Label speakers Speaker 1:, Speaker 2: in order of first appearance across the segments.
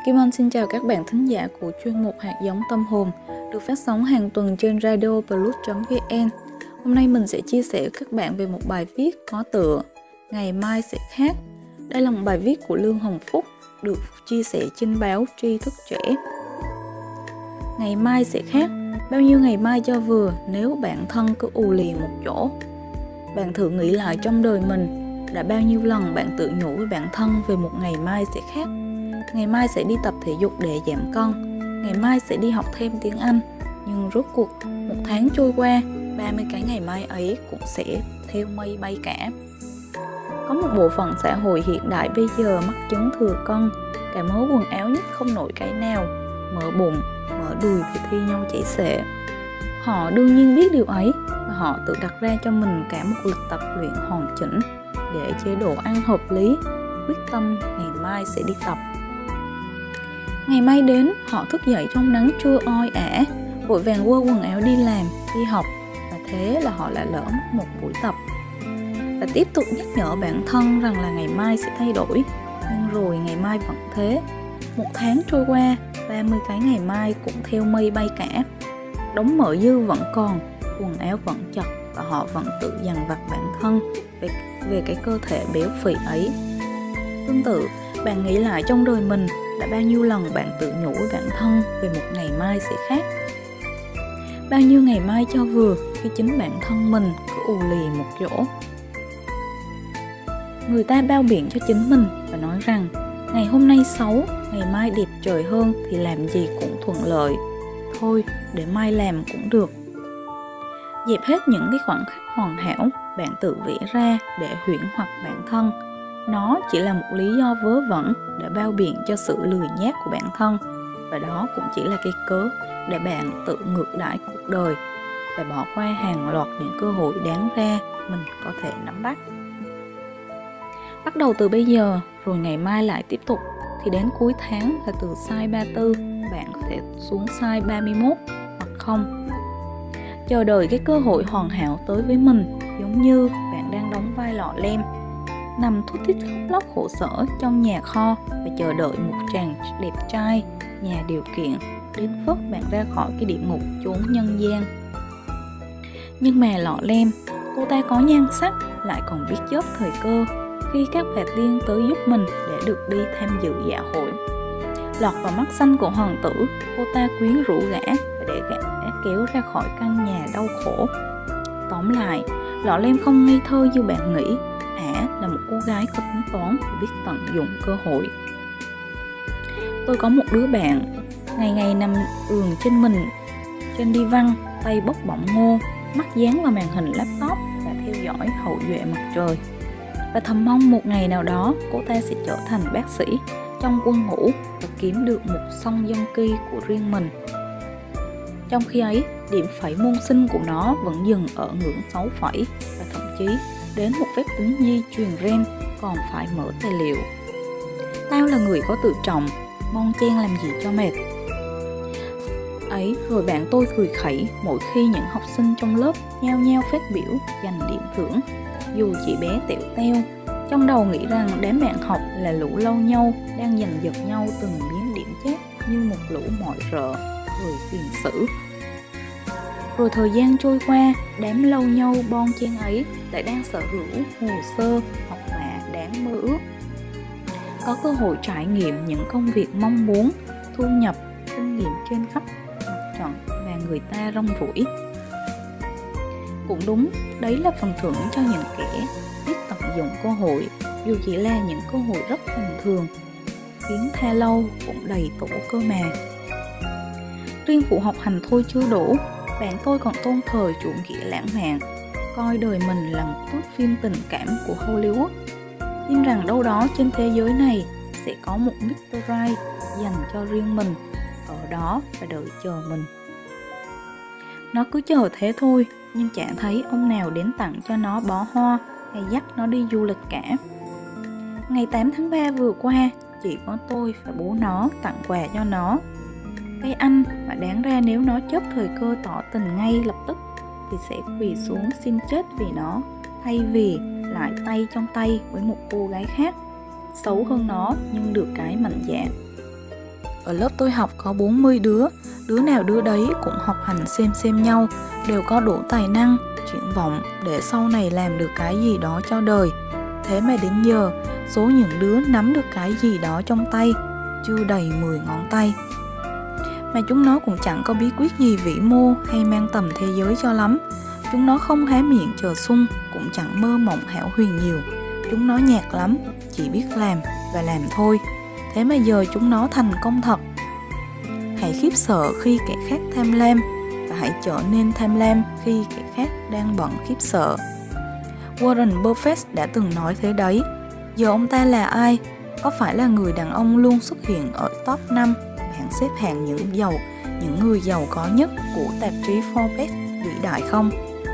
Speaker 1: Kim Anh xin chào các bạn thính giả của chuyên mục Hạt giống tâm hồn được phát sóng hàng tuần trên radioplus.vn. Hôm nay mình sẽ chia sẻ với các bạn về một bài viết có tựa Ngày mai sẽ khác. Đây là một bài viết của Lương Hồng Phúc được chia sẻ trên báo Tri Thức Trẻ. Ngày mai sẽ khác, bao nhiêu ngày mai cho vừa nếu bản thân cứ ù lì một chỗ. Bạn thử nghĩ lại trong đời mình, đã bao nhiêu lần bạn tự nhủ với bản thân về một ngày mai sẽ khác. Ngày mai sẽ đi tập thể dục để giảm cân, ngày mai sẽ đi học thêm tiếng Anh. Nhưng rốt cuộc, một tháng trôi qua, 30 cái ngày mai ấy cũng sẽ theo mây bay cả. Có một bộ phận xã hội hiện đại bây giờ mắc chứng thừa cân, cả mớ quần áo nhất không nổi cái nào, mở bụng, mở đùi thì thi nhau chảy xệ. Họ đương nhiên biết điều ấy và họ tự đặt ra cho mình cả một lịch tập luyện hoàn chỉnh để chế độ ăn hợp lý, quyết tâm ngày mai sẽ đi tập. Ngày mai đến, họ thức dậy trong nắng trưa oi ả, vội vàng quơ quần áo đi làm, đi học, và thế là họ lại lỡ mất một buổi tập. Và tiếp tục nhắc nhở bản thân rằng là ngày mai sẽ thay đổi, nhưng rồi ngày mai vẫn thế. Một tháng trôi qua, 30 cái ngày mai cũng theo mây bay cả. Đống mỡ dư vẫn còn, quần áo vẫn chật và họ vẫn tự dằn vặt bản thân về cái cơ thể béo phì ấy. Tương tự, bạn nghĩ lại trong đời mình, đã bao nhiêu lần bạn tự nhủ với bản thân về một ngày mai sẽ khác. Bao nhiêu ngày mai cho vừa khi chính bản thân mình cứ ù lì một chỗ. Người ta bao biện cho chính mình và nói rằng ngày hôm nay xấu, ngày mai đẹp trời hơn thì làm gì cũng thuận lợi. Thôi, để mai làm cũng được. Dẹp hết những cái khoảnh khắc hoàn hảo bạn tự vẽ ra để huyễn hoặc bản thân. Nó chỉ là một lý do vớ vẩn để bao biện cho sự lười nhác của bản thân, và đó cũng chỉ là cái cớ để bạn tự ngược đãi cuộc đời và bỏ qua hàng loạt những cơ hội đáng ra mình có thể nắm bắt. Bắt đầu từ bây giờ rồi ngày mai lại tiếp tục, thì đến cuối tháng là từ size 34 bạn có thể xuống size 31 hoặc không. Chờ đợi cái cơ hội hoàn hảo tới với mình giống như bạn đang đóng vai lọ lem, nằm thút thít khóc lóc khổ sở trong nhà kho và chờ đợi một chàng đẹp trai, nhà điều kiện đến vớt bạn ra khỏi cái địa ngục chốn nhân gian. Nhưng mà lọ lem, cô ta có nhan sắc, lại còn biết chớp thời cơ khi các bà tiên tới giúp mình để được đi tham dự dạ hội. Lọt vào mắt xanh của hoàng tử, cô ta quyến rũ gã và để gã kéo ra khỏi căn nhà đau khổ. Tóm lại, lọ lem không ngây thơ như bạn nghĩ. Ả là một cô gái có tính toán và biết tận dụng cơ hội. Tôi có một đứa bạn, ngày ngày nằm ườn trên mình trên đi văn, tay bốc bỏng ngô, mắt dán vào màn hình laptop và theo dõi hậu duệ mặt trời. Và thầm mong một ngày nào đó cô ta sẽ trở thành bác sĩ trong quân ngũ và kiếm được một song dân kỳ của riêng mình. Trong khi ấy, điểm phẩy môn sinh của nó vẫn dừng ở ngưỡng 6 phẩy và thậm chí đến một phép tính di truyền gen còn phải mở tài liệu. Tao là người có tự trọng, bon chen làm gì cho mệt. Ấy rồi bạn tôi cười khẩy mỗi khi những học sinh trong lớp nhao nhao phát biểu giành điểm thưởng, dù chỉ bé tẹo teo, trong đầu nghĩ rằng đám bạn học là lũ lâu nhau đang giành giật nhau từng miếng điểm chết như một lũ mọi rợ rồi tiền sử. Rồi thời gian trôi qua, đám lâu nhau bon chen ấy lại đang sở hữu hồ sơ học bạ đáng mơ ước. Có cơ hội trải nghiệm những công việc mong muốn, thu nhập, kinh nghiệm trên khắp mặt trận mà người ta rong ruổi. Cũng đúng, đấy là phần thưởng cho những kẻ biết tận dụng cơ hội, dù chỉ là những cơ hội rất bình thường, khiến tha lâu cũng đầy tổ cơ mà. Riêng vụ học hành thôi chưa đủ, bạn tôi còn tôn thờ chủ nghĩa lãng mạn, coi đời mình là một thước phim tình cảm của Hollywood, tin rằng đâu đó trên thế giới này sẽ có một Mr. Right dành cho riêng mình, ở đó và đợi chờ mình. Nó cứ chờ thế thôi, nhưng chẳng thấy ông nào đến tặng cho nó bó hoa hay dắt nó đi du lịch cả. Ngày 8 tháng 3 vừa qua, chỉ có tôi và bố nó tặng quà cho nó. Cái anh mà đáng ra nếu nó chớp thời cơ tỏ tình ngay lập tức thì sẽ quỳ xuống xin chết vì nó, thay vì lại tay trong tay với một cô gái khác, xấu hơn nó nhưng được cái mạnh dạn. Ở lớp tôi học có 40 đứa, đứa nào đứa đấy cũng học hành xem nhau, đều có đủ tài năng, triển vọng để sau này làm được cái gì đó cho đời. Thế mà đến giờ, số những đứa nắm được cái gì đó trong tay chưa đầy 10 ngón tay. Mà chúng nó cũng chẳng có bí quyết gì vĩ mô hay mang tầm thế giới cho lắm. Chúng nó không há miệng chờ sung, cũng chẳng mơ mộng hão huyền nhiều. Chúng nó nhạt lắm, chỉ biết làm và làm thôi. Thế mà giờ chúng nó thành công thật. Hãy khiếp sợ khi kẻ khác tham lam, và hãy trở nên tham lam khi kẻ khác đang bận khiếp sợ. Warren Buffett đã từng nói thế đấy. Giờ ông ta là ai? Có phải là người đàn ông luôn xuất hiện ở top 5 bảng xếp hạng những người giàu có nhất của tạp chí Forbes vĩ đại không?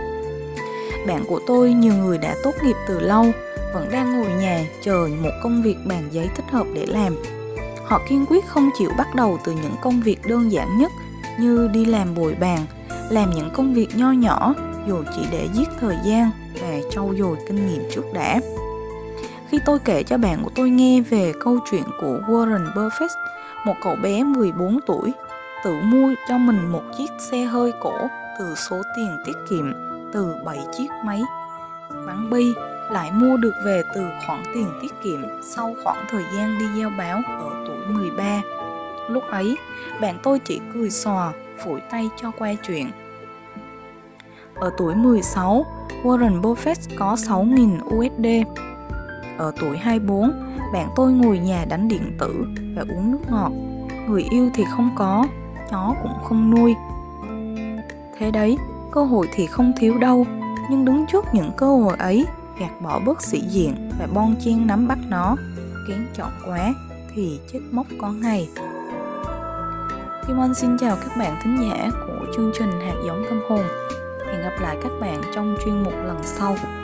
Speaker 1: Bạn của tôi, nhiều người đã tốt nghiệp từ lâu, vẫn đang ngồi nhà chờ một công việc bàn giấy thích hợp để làm. Họ kiên quyết không chịu bắt đầu từ những công việc đơn giản nhất như đi làm bồi bàn, làm những công việc nho nhỏ dù chỉ để giết thời gian và trau dồi kinh nghiệm trước đã. Khi tôi kể cho bạn của tôi nghe về câu chuyện của Warren Buffett, một cậu bé 14 tuổi tự mua cho mình một chiếc xe hơi cổ từ số tiền tiết kiệm từ 7 chiếc máy bắn bi, lại mua được về từ khoản tiền tiết kiệm sau khoảng thời gian đi gieo báo ở tuổi 13. Lúc ấy, bạn tôi chỉ cười xòa, phủi tay cho qua chuyện. Ở tuổi 16, Warren Buffett có 6.000 USD. Ở tuổi 24, bạn tôi ngồi nhà đánh điện tử và uống nước ngọt. Người yêu thì không có, chó cũng không nuôi. Thế đấy, cơ hội thì không thiếu đâu, nhưng đứng trước những cơ hội ấy, gạt bỏ bớt sĩ diện và bon chen nắm bắt nó, kén chọn quá thì chết mốc có ngày. Kim Anh xin chào các bạn thính giả của chương trình Hạt giống tâm hồn. Hẹn gặp lại các bạn trong chuyên mục lần sau.